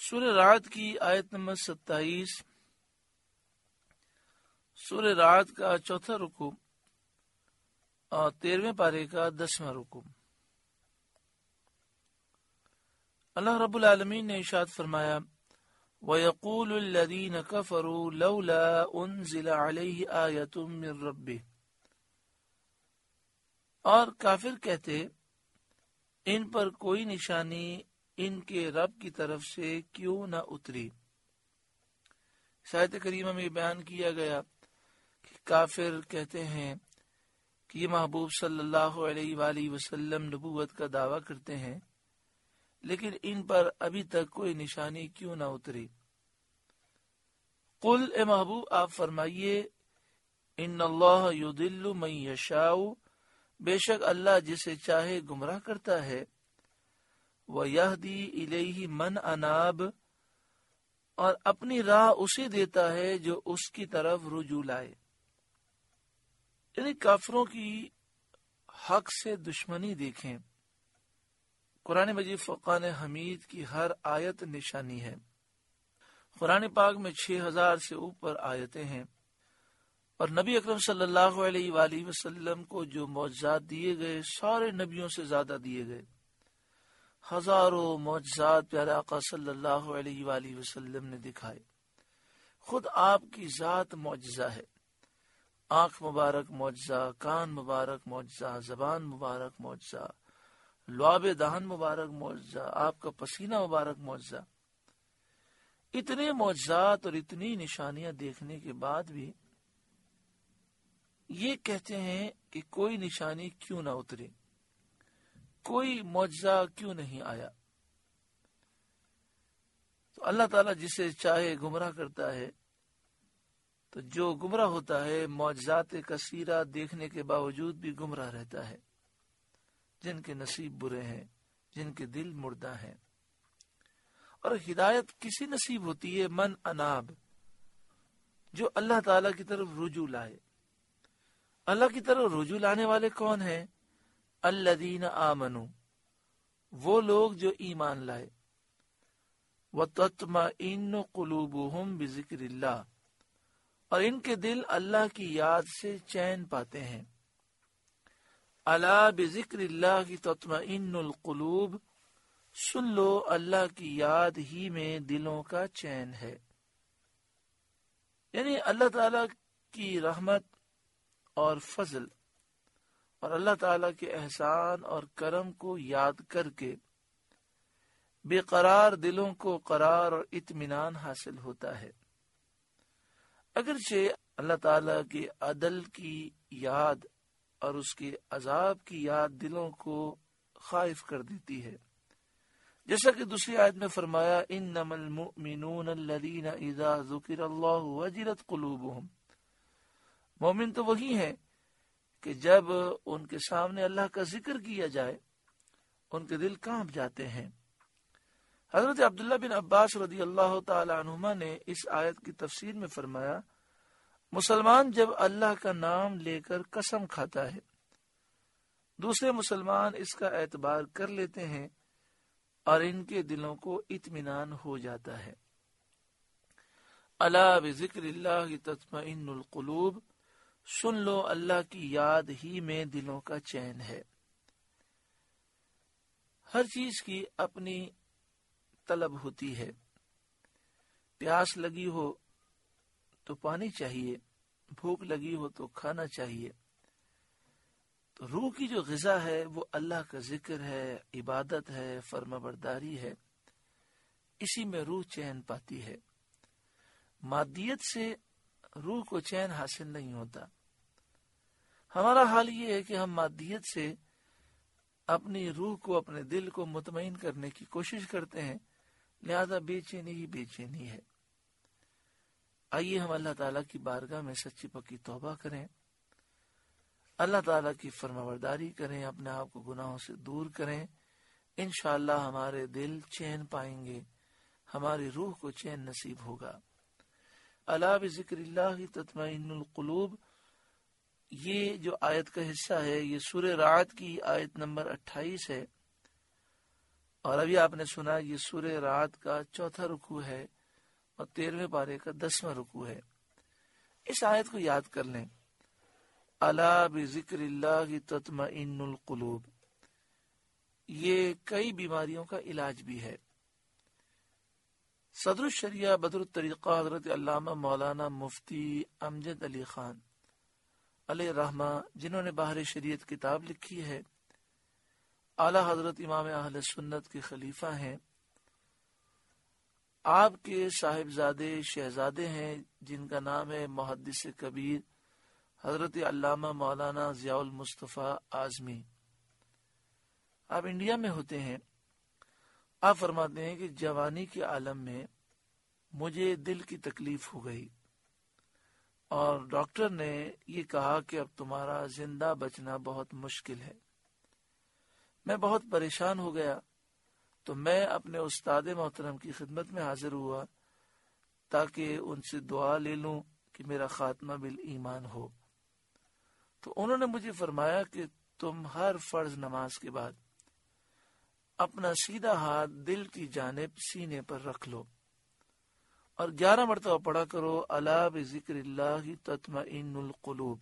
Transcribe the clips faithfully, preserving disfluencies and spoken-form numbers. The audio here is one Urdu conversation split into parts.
سورہ رعد کی آیت نمبر ستائیس، سورہ رعد کا چوتھا رکوع اور تیرہویں پارے کا دسواں رکوع۔ اللہ رب العالمین نے ارشاد فرمایا وَيَقُولُ الَّذِينَ كَفَرُوا لَوْلَا أُنزِلَ عَلَيْهِ آيَةٌ مِّن رَّبِّهِ، اور کافر کہتے ان پر کوئی نشانی ان کے رب کی طرف سے کیوں نہ اتری۔ آیت کریمہ میں بیان کیا گیا کہ کافر کہتے ہیں کہ یہ محبوب صلی اللہ علیہ وآلہ وسلم نبوت کا دعویٰ کرتے ہیں، لیکن ان پر ابھی تک کوئی نشانی کیوں نہ اتری۔ قل، اے محبوب آپ فرمائیے، ان اللہ یضل من یشاء، بے شک اللہ جسے چاہے گمراہ کرتا ہے، وَيَهْدِي إِلَيْهِ مَنْ أَنَابَ، اور اپنی راہ اسے دیتا ہے جو اس کی طرف رجوع لائے۔ یعنی کافروں کی حق سے دشمنی دیکھیں۔ قرآن مجید فرقان حمید کی ہر آیت نشانی ہے۔ قرآن پاک میں چھ ہزار سے اوپر آیتیں ہیں، اور نبی اکرم صلی اللہ علیہ وآلہ وسلم کو جو معجزات دیے گئے سارے نبیوں سے زیادہ دیے گئے۔ ہزاروں معجزات پیارے آقا صلی اللہ علیہ وآلہ وسلم نے دکھائے۔ خود آپ کی ذات معجزہ ہے۔ آنکھ مبارک معجزہ، کان مبارک معجزہ، زبان مبارک معجزہ، لعاب دہن مبارک معجزہ، آپ کا پسینہ مبارک معجزہ۔ اتنے معجزات اور اتنی نشانیاں دیکھنے کے بعد بھی یہ کہتے ہیں کہ کوئی نشانی کیوں نہ اتری، کوئی معجزہ کیوں نہیں آیا۔ تو اللہ تعالیٰ جسے چاہے گمراہ کرتا ہے، تو جو گمراہ ہوتا ہے معجزات کثیرہ دیکھنے کے باوجود بھی گمراہ رہتا ہے۔ جن کے نصیب برے ہیں، جن کے دل مردہ ہیں۔ اور ہدایت کسی نصیب ہوتی ہے من اناب، جو اللہ تعالیٰ کی طرف رجوع لائے۔ اللہ کی طرف رجوع لانے والے کون ہیں؟ الذین آمنوا، وہ لوگ جو ایمان لائے۔ وتطمئن قلوبہم بذکر اللہ، اور ان کے دل اللہ کی یاد سے چین پاتے ہیں۔ الا بذکر اللہ تطمئن القلوب، سن لو اللہ کی یاد ہی میں دلوں کا چین ہے۔ یعنی اللہ تعالی کی رحمت اور فضل اور اللہ تعالیٰ کے احسان اور کرم کو یاد کر کے بے قرار دلوں کو قرار اور اطمینان حاصل ہوتا ہے۔ اگرچہ اللہ تعالیٰ کے عدل کی یاد اور اس کے عذاب کی یاد دلوں کو خائف کر دیتی ہے، جیسا کہ دوسری آیت میں فرمایا انما المؤمنون الذین اذا ذکر اللہ وجلت قلوبہم، مومن تو وہی ہیں کہ جب ان کے سامنے اللہ کا ذکر کیا جائے ان کے دل کانپ جاتے ہیں۔ حضرت عبداللہ بن عباس رضی اللہ تعالی عنہما نے اس آیت کی تفسیر میں فرمایا مسلمان جب اللہ کا نام لے کر قسم کھاتا ہے، دوسرے مسلمان اس کا اعتبار کر لیتے ہیں اور ان کے دلوں کو اطمینان ہو جاتا ہے۔ الا بذکر اللہ تطمئن القلوب، سن لو اللہ کی یاد ہی میں دلوں کا چین ہے۔ ہر چیز کی اپنی طلب ہوتی ہے۔ پیاس لگی ہو تو پانی چاہیے، بھوک لگی ہو تو کھانا چاہیے۔ تو روح کی جو غذا ہے وہ اللہ کا ذکر ہے، عبادت ہے، فرما برداری ہے، اسی میں روح چین پاتی ہے۔ مادیت سے روح کو چین حاصل نہیں ہوتا۔ ہمارا حال یہ ہے کہ ہم مادیت سے اپنی روح کو، اپنے دل کو مطمئن کرنے کی کوشش کرتے ہیں، لہذا بے چینی ہی بے چینی ہے۔ آئیے ہم اللہ تعالیٰ کی بارگاہ میں سچی پکی توبہ کریں، اللہ تعالیٰ کی فرمانبرداری کریں، اپنے آپ کو گناہوں سے دور کریں، انشاءاللہ ہمارے دل چین پائیں گے، ہماری روح کو چین نصیب ہوگا۔ الا بذکر اللہ تطمئن القلوب، یہ جو آیت کا حصہ ہے یہ سورہ رعد کی آیت نمبر اٹھائیس ہے، اور ابھی آپ نے سنا یہ سورہ رعد کا چوتھا رکوع ہے اور تیرہویں پارے کا دسواں رکوع ہے. اس آیت کو یاد کر لیں. الا بذکر اللہ تطمئن القلوب، یہ کئی بیماریوں کا علاج بھی ہے. صدر الشریعہ بدر الطریقہ حضرت علامہ مولانا مفتی امجد علی خان علیہ رحمہ، جنہوں نے بحر شریعت کتاب لکھی ہے، اعلی حضرت امام اہل سنت کے خلیفہ ہیں. آپ کے صاحبزادے شہزادے ہیں جن کا نام ہے محدث کبیر حضرت علامہ مولانا ضیاء المصطفیٰ اعظمی. آپ انڈیا میں ہوتے ہیں. آپ فرماتے ہیں کہ جوانی کے عالم میں مجھے دل کی تکلیف ہو گئی اور ڈاکٹر نے یہ کہا کہ اب تمہارا زندہ بچنا بہت مشکل ہے. میں بہت پریشان ہو گیا تو میں اپنے استاد محترم کی خدمت میں حاضر ہوا تاکہ ان سے دعا لے لوں کہ میرا خاتمہ بالایمان ہو. تو انہوں نے مجھے فرمایا کہ تم ہر فرض نماز کے بعد اپنا سیدھا ہاتھ دل کی جانب سینے پر رکھ لو اور گیارہ مرتبہ پڑھا کرو الا بذکر اللہ تطمئن القلوب،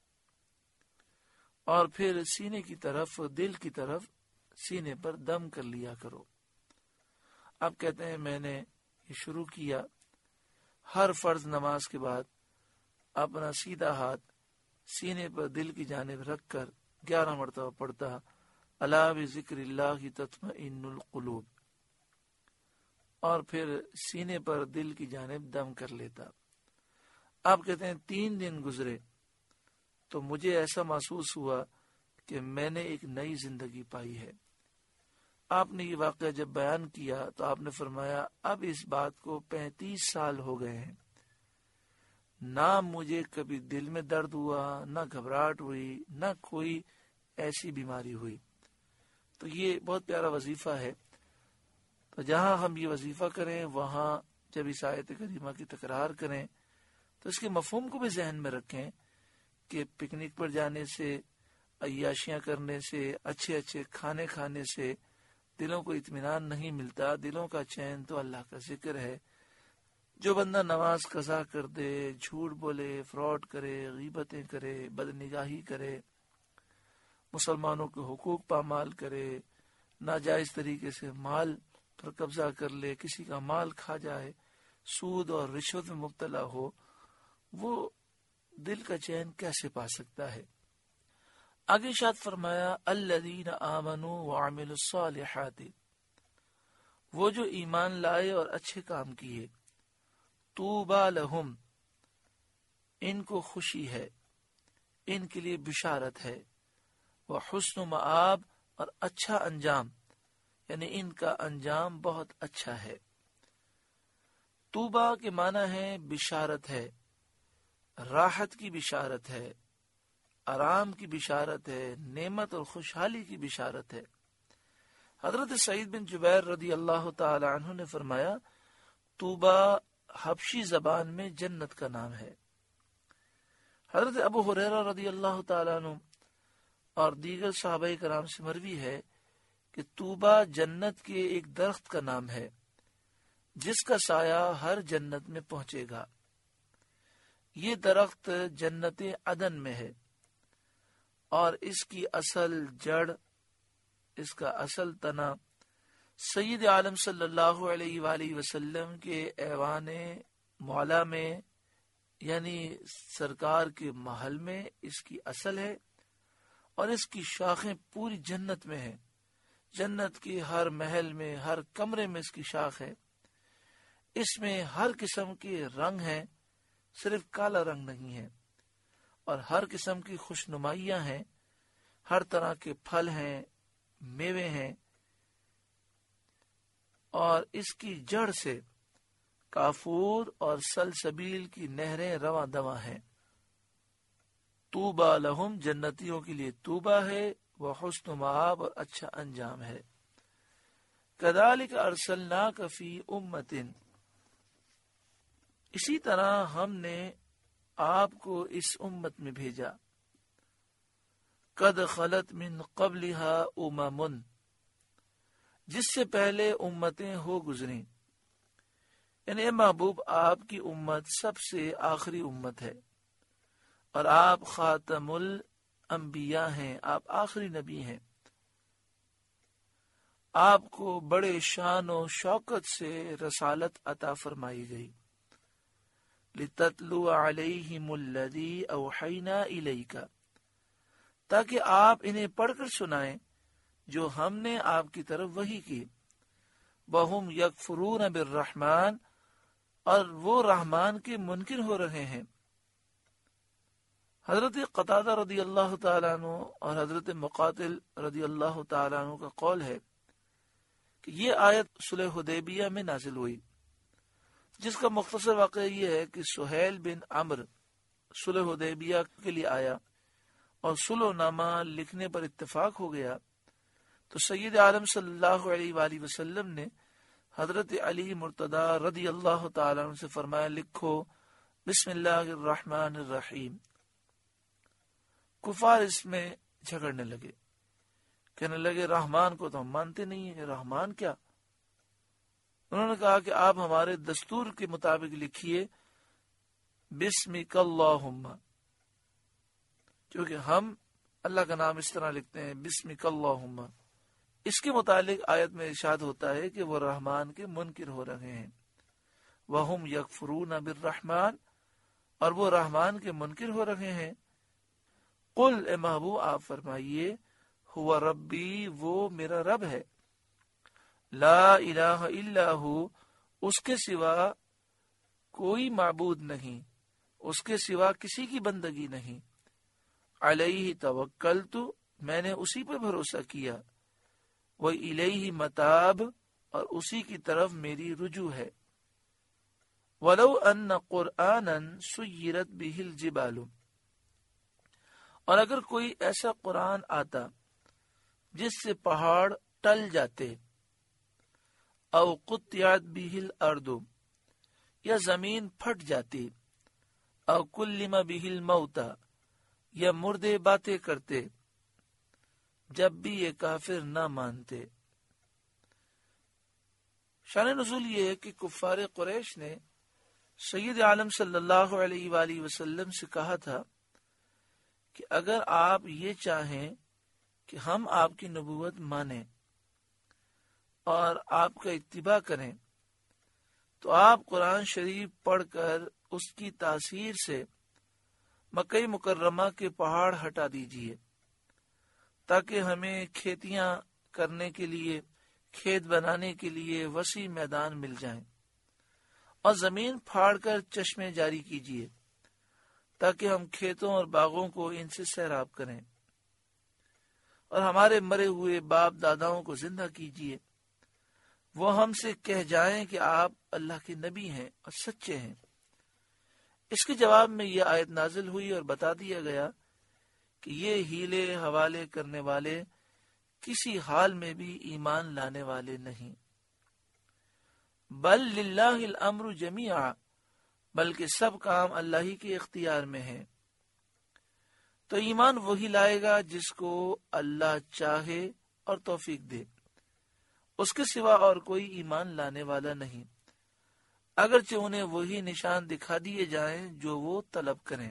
اور پھر سینے کی طرف دل کی طرف سینے پر دم کر لیا کرو. آپ کہتے ہیں میں نے یہ شروع کیا، ہر فرض نماز کے بعد اپنا سیدھا ہاتھ سینے پر دل کی جانب رکھ کر گیارہ مرتبہ پڑھتا الا بذکر اللہ تطمئن القلوب، اور پھر سینے پر دل کی جانب دم کر لیتا. آپ کہتے ہیں تین دن گزرے تو مجھے ایسا محسوس ہوا کہ میں نے ایک نئی زندگی پائی ہے. آپ نے یہ واقعہ جب بیان کیا تو آپ نے فرمایا اب اس بات کو پینتیس سال ہو گئے ہیں، نہ مجھے کبھی دل میں درد ہوا، نہ گھبراہٹ ہوئی، نہ کوئی ایسی بیماری ہوئی. تو یہ بہت پیارا وظیفہ ہے. تو جہاں ہم یہ وظیفہ کریں وہاں جب اس آیت کریمہ کی تکرار کریں تو اس کے مفہوم کو بھی ذہن میں رکھیں کہ پکنک پر جانے سے، عیاشیاں کرنے سے، اچھے اچھے کھانے کھانے سے دلوں کو اطمینان نہیں ملتا. دلوں کا چین تو اللہ کا ذکر ہے. جو بندہ نماز قضا کر دے، جھوٹ بولے، فراڈ کرے، غیبتیں کرے، بد نگاہی کرے، مسلمانوں کے حقوق پامال کرے، ناجائز طریقے سے مال پر قبضہ کر لے، کسی کا مال کھا جائے، سود اور رشوت میں مبتلا ہو، وہ دل کا چین کیسے پا سکتا ہے؟ آگے ارشاد فرمایا الذین آمنوا وعملوا الصالحات، وہ جو ایمان لائے اور اچھے کام کیے. طوبی لہم، ان کو خوشی ہے، ان کے لیے بشارت ہے. وحسن مآب، اور اچھا انجام، یعنی ان کا انجام بہت اچھا ہے. طوبی کے معنی ہے بشارت ہے، راحت کی بشارت ہے، آرام کی بشارت ہے، نعمت اور خوشحالی کی بشارت ہے. حضرت سعید بن جبیر رضی اللہ تعالی عنہ نے فرمایا طوبی حبشی زبان میں جنت کا نام ہے. حضرت ابو ہریرہ رضی اللہ تعالی عنہ اور دیگر صحابہ کرام سے مروی ہے کہ طوبی جنت کے ایک درخت کا نام ہے جس کا سایہ ہر جنت میں پہنچے گا. یہ درخت جنت عدن میں ہے اور اس کی اصل جڑ، اس کا اصل تنا سید عالم صلی اللہ علیہ وآلہ وسلم کے ایوان مولا میں، یعنی سرکار کے محل میں اس کی اصل ہے، اور اس کی شاخیں پوری جنت میں ہیں. جنت کے ہر محل میں، ہر کمرے میں اس کی شاخ ہے. اس میں ہر قسم کے رنگ ہیں، صرف کالا رنگ نہیں ہے، اور ہر قسم کی خوشنمائیاں ہیں، ہر طرح کے پھل ہیں، میوے ہیں، اور اس کی جڑ سے کافور اور سلسبیل کی نہریں رواں دواں ہیں. طوبی لہم، جنتیوں کے لیے طوبی ہے، وہ حسن مآب، اور اچھا انجام ہے. کذالک ارسلناک فی امۃ، اسی طرح ہم نے آپ کو اس امت میں بھیجا. قد خلت من قبلها امم، جس سے پہلے امتیں ہو گزری، یعنی اے محبوب آپ کی امت سب سے آخری امت ہے اور آپ خاتم الانبیاء ہیں، آپ آخری نبی ہیں۔ آپ کو بڑے شان و شوکت سے رسالت عطا فرمائی گئی۔ لِتَتْلُوَ عَلَيْهِمُ الَّذِي أَوْحَيْنَا إِلَيْكَ، تاکہ آپ انہیں پڑھ کر سنائیں جو ہم نے آپ کی طرف وحی کی۔ وَهُمْ يَكْفُرُونَ بِالرَّحْمَنِ، اور وہ رحمان کے منکر ہو رہے ہیں۔ حضرت قتادہ رضی اللہ تعالیٰ عنہ اور حضرت مقاتل رضی اللہ تعالیٰ عنہ کا قول ہے کہ یہ آیت صلح حدیبیہ میں نازل ہوئی، جس کا مختصر واقعہ یہ ہے کہ سہیل بن عمرو صلح حدیبیہ کے لیے آیا اور صلح نامہ لکھنے پر اتفاق ہو گیا تو سید عالم صلی اللہ علیہ وآلہ وسلم نے حضرت علی مرتضی رضی اللہ تعالیٰ عنہ سے فرمایا، لکھو بسم اللہ الرحمن الرحیم۔ کفار اس میں جھگڑنے لگے، کہنے لگے رحمان کو تو ہم مانتے نہیں ہیں، رحمان کیا؟ انہوں نے کہا کہ آپ ہمارے دستور کے مطابق لکھیے بسمک اللہم، کیونکہ ہم اللہ کا نام اس طرح لکھتے ہیں بسمک اللہم۔ اس کے متعلق آیت میں ارشاد ہوتا ہے کہ وہ رحمان کے منکر ہو رہے ہیں، وَهُمْ يَكْفُرُونَ بِالرَّحْمَنِ، اور وہ رحمان کے منکر ہو رہے ہیں۔ قل، اے محبوب آپ فرمائیے، ہوا ربی، وہ میرا رب ہے، لا الہ الا ہو، اس کے سوا کوئی معبود نہیں، اس کے سوا کسی کی بندگی نہیں، علیہ توکلت، میں نے اسی پر بھروسہ کیا، وَإِلَيْهِ مَتَاب، اور اسی کی طرف میری رجوع ہے، وَلَوْ أَنَّ قُرْآنًا سُيِّرَتْ بِهِ الْجِبَالُ، اور اگر کوئی ایسا قرآن آتا جس سے پہاڑ ٹل جاتے، او قطعت بہ الارض، یا زمین پھٹ جاتی، او کلم بہ الموتى، یا مردے باتیں کرتے، جب بھی یہ کافر نہ مانتے۔ شان نزول یہ ہے کہ کفار قریش نے سید عالم صلی اللہ علیہ وآلہ وسلم سے کہا تھا کہ اگر آپ یہ چاہیں کہ ہم آپ کی نبوت مانیں اور آپ کا اتباع کریں تو آپ قرآن شریف پڑھ کر اس کی تاثیر سے مکہ مکرمہ کے پہاڑ ہٹا دیجئے، تاکہ ہمیں کھیتیاں کرنے کے لیے، کھیت بنانے کے لیے وسیع میدان مل جائیں، اور زمین پھاڑ کر چشمے جاری کیجئے تاکہ ہم کھیتوں اور باغوں کو ان سے سیراب کریں، اور ہمارے مرے ہوئے باپ داداؤں کو زندہ کیجئے، وہ ہم سے کہہ جائیں کہ آپ اللہ کے نبی ہیں اور سچے ہیں۔ اس کے جواب میں یہ آیت نازل ہوئی اور بتا دیا گیا کہ یہ ہیلے حوالے کرنے والے کسی حال میں بھی ایمان لانے والے نہیں۔ بل للہ الامر جمیعا، بلکہ سب کام اللہ ہی کے اختیار میں ہیں، تو ایمان وہی لائے گا جس کو اللہ چاہے اور توفیق دے، اس کے سوا اور کوئی ایمان لانے والا نہیں، اگرچہ انہیں وہی نشان دکھا دیے جائیں جو وہ طلب کریں۔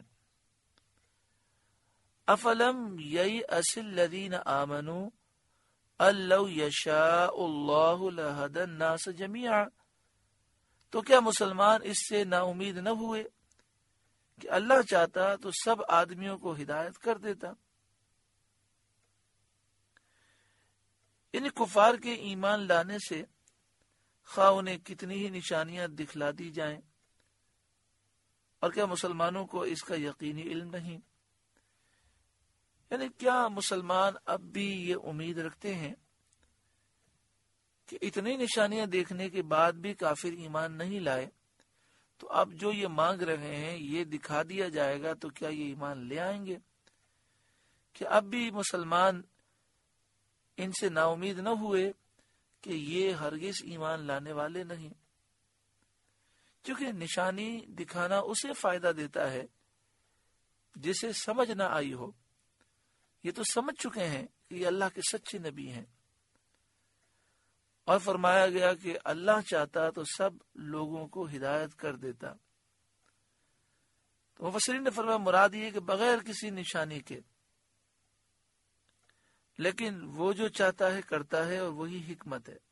افلم ییأس الذین آمنوا ان لو یشاء اللہ لہدی الناس جمیعا، تو کیا مسلمان اس سے نا امید نہ ہوئے کہ اللہ چاہتا تو سب آدمیوں کو ہدایت کر دیتا؟ ان کفار کے ایمان لانے سے خواہ انہیں کتنی ہی نشانیاں دکھلا دی جائیں، اور کیا مسلمانوں کو اس کا یقینی علم نہیں؟ یعنی کیا مسلمان اب بھی یہ امید رکھتے ہیں کہ اتنی نشانیاں دیکھنے کے بعد بھی کافر ایمان نہیں لائے، تو اب جو یہ مانگ رہے ہیں یہ دکھا دیا جائے گا تو کیا یہ ایمان لے آئیں گے؟ کہ اب بھی مسلمان ان سے نا امید نہ ہوئے کہ یہ ہرگز ایمان لانے والے نہیں؟ کیونکہ نشانی دکھانا اسے فائدہ دیتا ہے جسے سمجھ نہ آئی ہو، یہ تو سمجھ چکے ہیں کہ یہ اللہ کے سچے نبی ہیں۔ اور فرمایا گیا کہ اللہ چاہتا تو سب لوگوں کو ہدایت کر دیتا. تو مفسرین نے فرمایا مراد یہ کہ بغیر کسی نشانی کے، لیکن وہ جو چاہتا ہے کرتا ہے اور وہی حکمت ہے.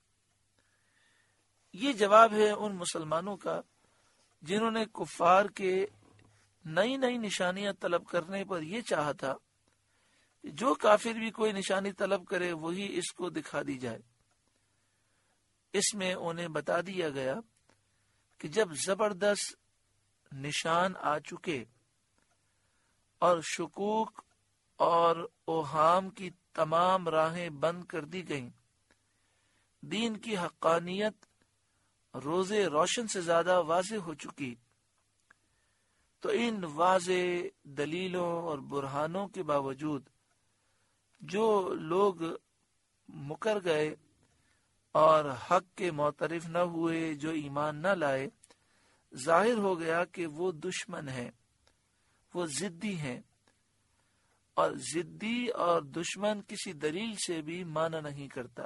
یہ جواب ہے ان مسلمانوں کا جنہوں نے کفار کے نئی نئی نشانیاں طلب کرنے پر یہ چاہا تھا کہ جو کافر بھی کوئی نشانی طلب کرے وہی اس کو دکھا دی جائے. اس میں انہیں بتا دیا گیا کہ جب زبردست نشان آ چکے اور شکوک اور اوہام کی تمام راہیں بند کر دی گئیں، دین کی حقانیت روزے روشن سے زیادہ واضح ہو چکی، تو ان واضح دلیلوں اور برہانوں کے باوجود جو لوگ مکر گئے اور حق کے معترف نہ ہوئے، جو ایمان نہ لائے، ظاہر ہو گیا کہ وہ دشمن ہیں، وہ ضدی ہیں، اور ضدی اور دشمن کسی دلیل سے بھی مانا نہیں کرتا.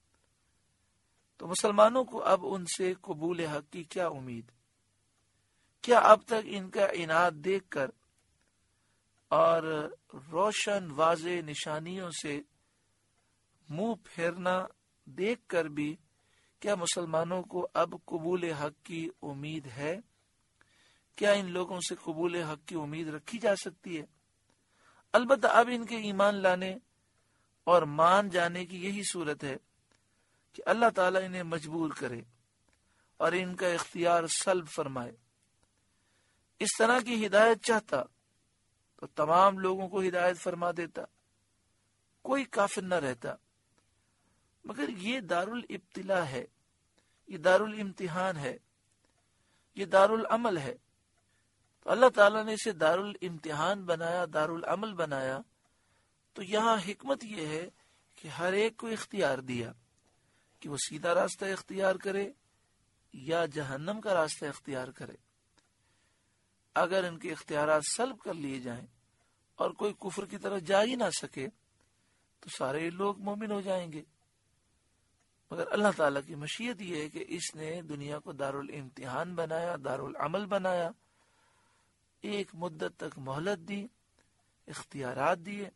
تو مسلمانوں کو اب ان سے قبول حق کی کیا امید؟ کیا اب تک ان کا عناد دیکھ کر اور روشن واضح نشانیوں سے منہ پھیرنا دیکھ کر بھی کیا مسلمانوں کو اب قبول حق کی امید ہے؟ کیا ان لوگوں سے قبول حق کی امید رکھی جا سکتی ہے؟ البتہ اب ان کے ایمان لانے اور مان جانے کی یہی صورت ہے کہ اللہ تعالیٰ انہیں مجبور کرے اور ان کا اختیار سلب فرمائے. اس طرح کی ہدایت چاہتا تو تمام لوگوں کو ہدایت فرما دیتا، کوئی کافر نہ رہتا. مگر یہ دارالابتلاء ہے، یہ دارالامتحان ہے، یہ دارالعمل ہے. تو اللہ تعالیٰ نے اسے دارالامتحان بنایا، دارالعمل بنایا. تو یہاں حکمت یہ ہے کہ ہر ایک کو اختیار دیا کہ وہ سیدھا راستہ اختیار کرے یا جہنم کا راستہ اختیار کرے. اگر ان کے اختیارات سلب کر لیے جائیں اور کوئی کفر کی طرف جا ہی نہ سکے تو سارے لوگ مومن ہو جائیں گے. مگر اللہ تعالیٰ کی مشیت یہ ہے کہ اس نے دنیا کو دارالامتحان بنایا، دارالعمل بنایا، ایک مدت تک مہلت دی، اختیارات دیے.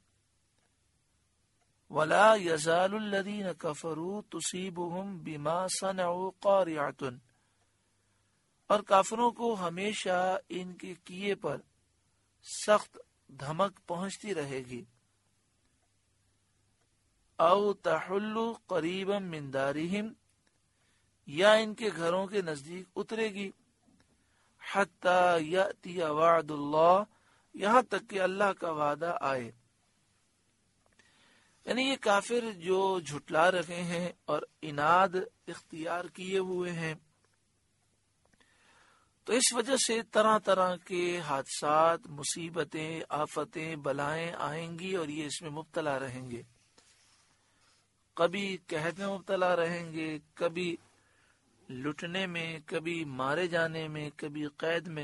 وَلَا يَزَالُ الَّذِينَ كَفَرُوا تُصِيبُهُمْ بِمَا صَنَعُوا قَارِعَةٌ، اور کافروں کو ہمیشہ ان کے کیے پر سخت دھمک پہنچتی رہے گی. او تحل قریبا من دارہم، یا ان کے گھروں کے نزدیک اترے گی. حتی یأتی وعد اللہ، یہاں تک کہ اللہ کا وعدہ آئے. یعنی یہ کافر جو جھٹلا رہے ہیں اور عناد اختیار کیے ہوئے ہیں، تو اس وجہ سے طرح طرح کے حادثات، مصیبتیں، آفتیں، بلائیں آئیں گی اور یہ اس میں مبتلا رہیں گے. کبھی قحط میں مبتلا رہیں گے، کبھی لٹنے میں، کبھی مارے جانے میں، کبھی قید میں،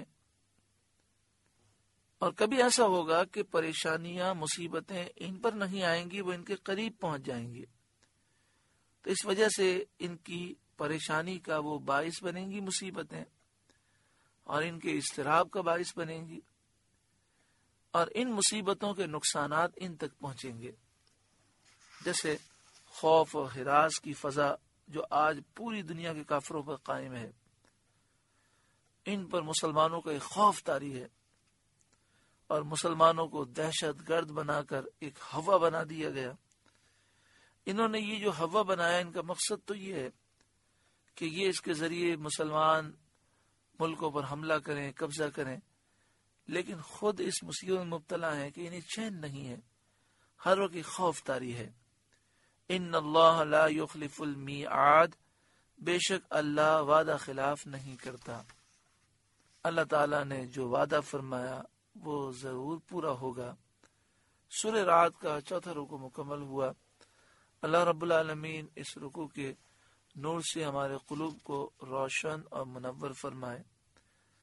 اور کبھی ایسا ہوگا کہ پریشانیاں، مصیبتیں ان پر نہیں آئیں گی، وہ ان کے قریب پہنچ جائیں گی. تو اس وجہ سے ان کی پریشانی کا وہ باعث بنیں گی مصیبتیں، اور ان کے اضطراب کا باعث بنیں گی، اور ان مصیبتوں کے نقصانات ان تک پہنچیں گے. جیسے خوف و ہراس کی فضا جو آج پوری دنیا کے کافروں پر قائم ہے، ان پر مسلمانوں کا ایک خوف طاری ہے، اور مسلمانوں کو دہشت گرد بنا کر ایک ہوا بنا دیا گیا. انہوں نے یہ جو ہوا بنایا، ان کا مقصد تو یہ ہے کہ یہ اس کے ذریعے مسلمان ملکوں پر حملہ کریں، قبضہ کریں، لیکن خود اس مصیبت میں مبتلا ہیں کہ انہیں چین نہیں ہے، ہر وقت خوف طاری ہے. ان اللہ لا یخلف المیعاد، بے شک اللہ وعدہ خلاف نہیں کرتا. اللہ تعالیٰ نے جو وعدہ فرمایا وہ ضرور پورا ہوگا. سورہ رعد کا چوتھا رکوع مکمل ہوا. اللہ رب العالمین اس رکوع کے نور سے ہمارے قلوب کو روشن اور منور فرمائے.